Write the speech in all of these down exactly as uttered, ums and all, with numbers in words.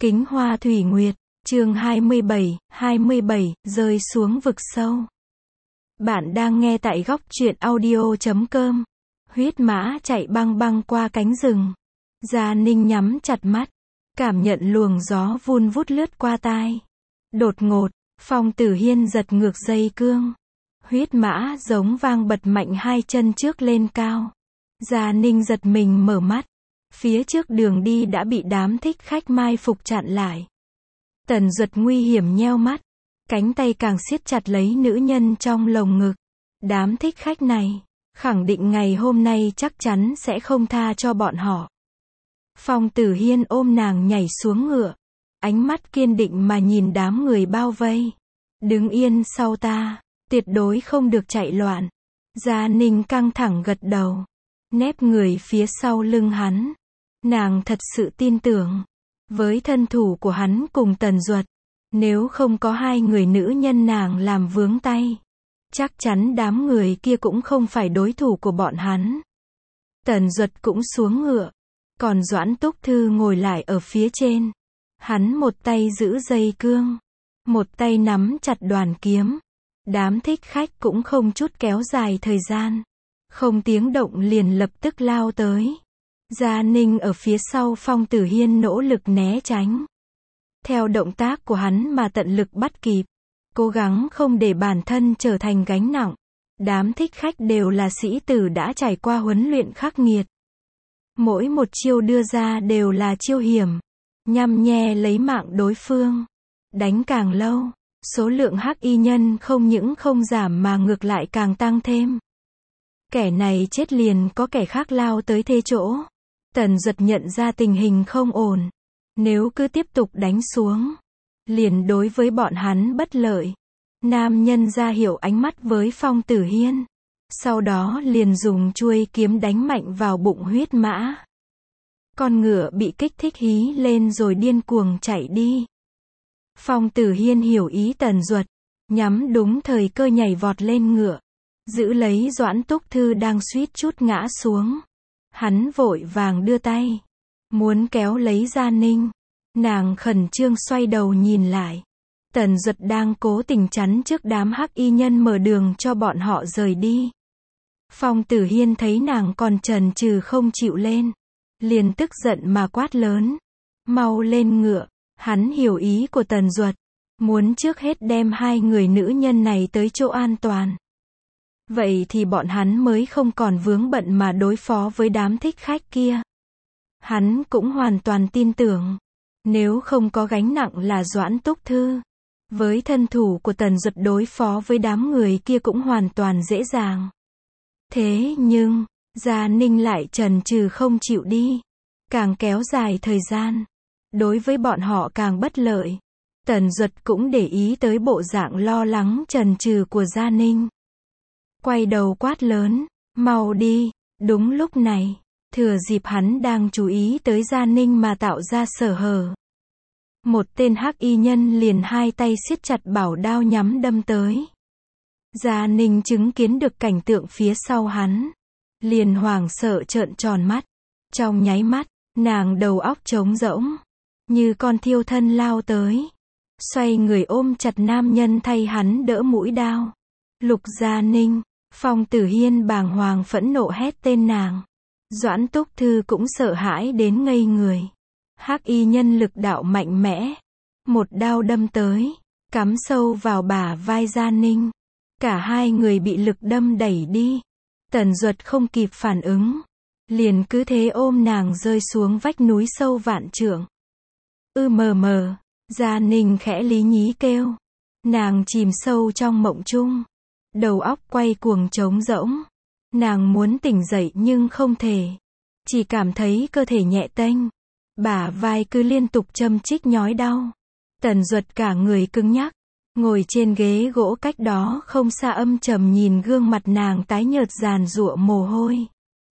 Kính Hoa Thủy Nguyệt, chương hai mươi bảy, hai mươi bảy, rơi xuống vực sâu. Bạn đang nghe tại góc truyện audio chấm com. Huyết mã chạy băng băng qua cánh rừng. Gia Ninh nhắm chặt mắt, cảm nhận luồng gió vun vút lướt qua tai. Đột ngột, Phong Tử Hiên giật ngược dây cương. Huyết mã giống vang bật mạnh hai chân trước lên cao. Gia Ninh giật mình mở mắt. Phía trước đường đi đã bị đám thích khách mai phục chặn lại. Tần Duật nguy hiểm nheo mắt, cánh tay càng siết chặt lấy nữ nhân trong lồng ngực. Đám thích khách này, khẳng định ngày hôm nay chắc chắn sẽ không tha cho bọn họ. Phong Tử Hiên ôm nàng nhảy xuống ngựa, ánh mắt kiên định mà nhìn đám người bao vây. Đứng yên sau ta, tuyệt đối không được chạy loạn. Gia Ninh căng thẳng gật đầu, nép người phía sau lưng hắn. Nàng thật sự tin tưởng, với thân thủ của hắn cùng Tần Duật, nếu không có hai người nữ nhân nàng làm vướng tay, chắc chắn đám người kia cũng không phải đối thủ của bọn hắn. Tần Duật cũng xuống ngựa, còn Doãn Túc Thư ngồi lại ở phía trên. Hắn một tay giữ dây cương, một tay nắm chặt đoàn kiếm. Đám thích khách cũng không chút kéo dài thời gian, không tiếng động liền lập tức lao tới. Gia Ninh ở phía sau Phong Tử Hiên nỗ lực né tránh. Theo động tác của hắn mà tận lực bắt kịp, cố gắng không để bản thân trở thành gánh nặng. Đám thích khách đều là sĩ tử đã trải qua huấn luyện khắc nghiệt. Mỗi một chiêu đưa ra đều là chiêu hiểm, nhằm nhe lấy mạng đối phương. Đánh càng lâu, số lượng hắc y nhân không những không giảm mà ngược lại càng tăng thêm. Kẻ này chết liền có kẻ khác lao tới thế chỗ. Tần Duật nhận ra tình hình không ổn. Nếu cứ tiếp tục đánh xuống, liền đối với bọn hắn bất lợi. Nam nhân ra hiệu ánh mắt với Phong Tử Hiên. Sau đó liền dùng chuôi kiếm đánh mạnh vào bụng huyết mã. Con ngựa bị kích thích hí lên rồi điên cuồng chạy đi. Phong Tử Hiên hiểu ý Tần Duật, nhắm đúng thời cơ nhảy vọt lên ngựa, giữ lấy Doãn Túc Thư đang suýt chút ngã xuống. Hắn vội vàng đưa tay, muốn kéo lấy Gia Ninh. Nàng khẩn trương xoay đầu nhìn lại. Tần Duật đang cố tình chắn trước đám hắc y nhân mở đường cho bọn họ rời đi. Phong Tử Hiên thấy nàng còn chần chừ không chịu lên, liền tức giận mà quát lớn. Mau lên ngựa. Hắn hiểu ý của Tần Duật, muốn trước hết đem hai người nữ nhân này tới chỗ an toàn. Vậy thì bọn hắn mới không còn vướng bận mà đối phó với đám thích khách kia. Hắn cũng hoàn toàn tin tưởng, nếu không có gánh nặng là Doãn Túc Thư, với thân thủ của Tần Duật đối phó với đám người kia cũng hoàn toàn dễ dàng. Thế nhưng, Gia Ninh lại chần chừ không chịu đi, càng kéo dài thời gian, đối với bọn họ càng bất lợi. Tần Duật cũng để ý tới bộ dạng lo lắng chần chừ của Gia Ninh. Quay đầu quát lớn, mau đi. Đúng lúc này, thừa dịp hắn đang chú ý tới Gia Ninh mà tạo ra sở hở, một tên hắc y nhân liền hai tay siết chặt bảo đao nhắm đâm tới. Gia Ninh chứng kiến được cảnh tượng phía sau hắn, liền hoảng sợ trợn tròn mắt. Trong nháy mắt, nàng đầu óc trống rỗng, như con thiêu thân lao tới, xoay người ôm chặt nam nhân thay hắn đỡ mũi đao. Lục Gia Ninh. Phong Tử Hiên bàng hoàng phẫn nộ hét tên nàng. Doãn Túc Thư cũng sợ hãi đến ngây người. Hắc y nhân lực đạo mạnh mẽ, một đao đâm tới, cắm sâu vào bả vai Gia Ninh. Cả hai người bị lực đâm đẩy đi. Tần Duật không kịp phản ứng, liền cứ thế ôm nàng rơi xuống vách núi sâu vạn trượng. Ư mờ mờ, Gia Ninh khẽ lý nhí kêu. Nàng chìm sâu trong mộng chung, đầu óc quay cuồng trống rỗng. Nàng muốn tỉnh dậy nhưng không thể, chỉ cảm thấy cơ thể nhẹ tênh, bả vai cứ liên tục châm chích nhói đau. Tần Duật cả người cứng nhắc, ngồi trên ghế gỗ cách đó không xa âm trầm nhìn gương mặt nàng tái nhợt giàn giụa mồ hôi.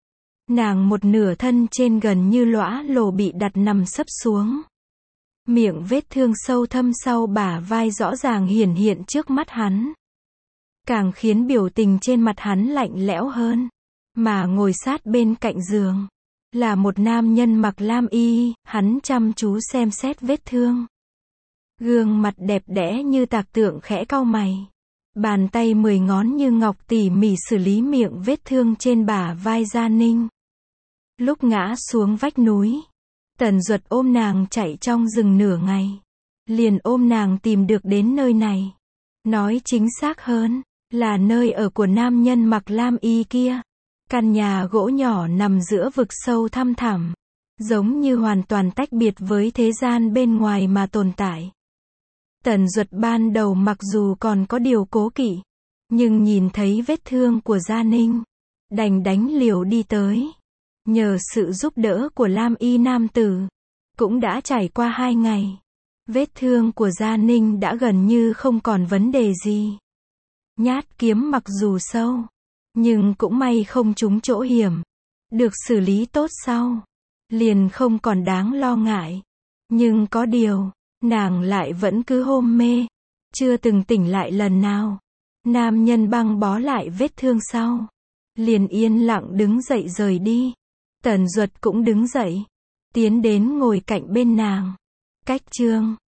Nàng một nửa thân trên gần như lõa lồ bị đặt nằm sấp xuống. Miệng vết thương sâu thâm sau bả vai rõ ràng hiển hiện trước mắt hắn, càng khiến biểu tình trên mặt hắn lạnh lẽo hơn. Mà ngồi sát bên cạnh giường, Là một nam nhân mặc lam y, hắn chăm chú xem xét vết thương. Gương mặt đẹp đẽ như tạc tượng khẽ cau mày. Bàn tay mười ngón như ngọc tỉ mỉ xử lý miệng vết thương trên bả vai Gia Ninh. Lúc ngã xuống vách núi, Tần Duật ôm nàng chạy trong rừng nửa ngày. Liền ôm nàng tìm được đến nơi này. Nói chính xác hơn, là nơi ở của nam nhân mặc lam y kia. Căn nhà gỗ nhỏ nằm giữa vực sâu thăm thẳm, giống như hoàn toàn tách biệt với thế gian bên ngoài mà tồn tại. Tần Duật ban đầu mặc dù còn có điều cố kỵ, nhưng nhìn thấy vết thương của Gia Ninh, đành đánh liều đi tới. Nhờ sự giúp đỡ của lam y nam tử, cũng đã trải qua hai ngày. Vết thương của Gia Ninh đã gần như không còn vấn đề gì. Nhát kiếm mặc dù sâu, nhưng cũng may không trúng chỗ hiểm. Được xử lý tốt sau, liền không còn đáng lo ngại. Nhưng có điều, nàng lại vẫn cứ hôn mê, chưa từng tỉnh lại lần nào. Nam nhân băng bó lại vết thương sau, liền yên lặng đứng dậy rời đi. Tần Duật cũng đứng dậy, tiến đến ngồi cạnh bên nàng. Cách chương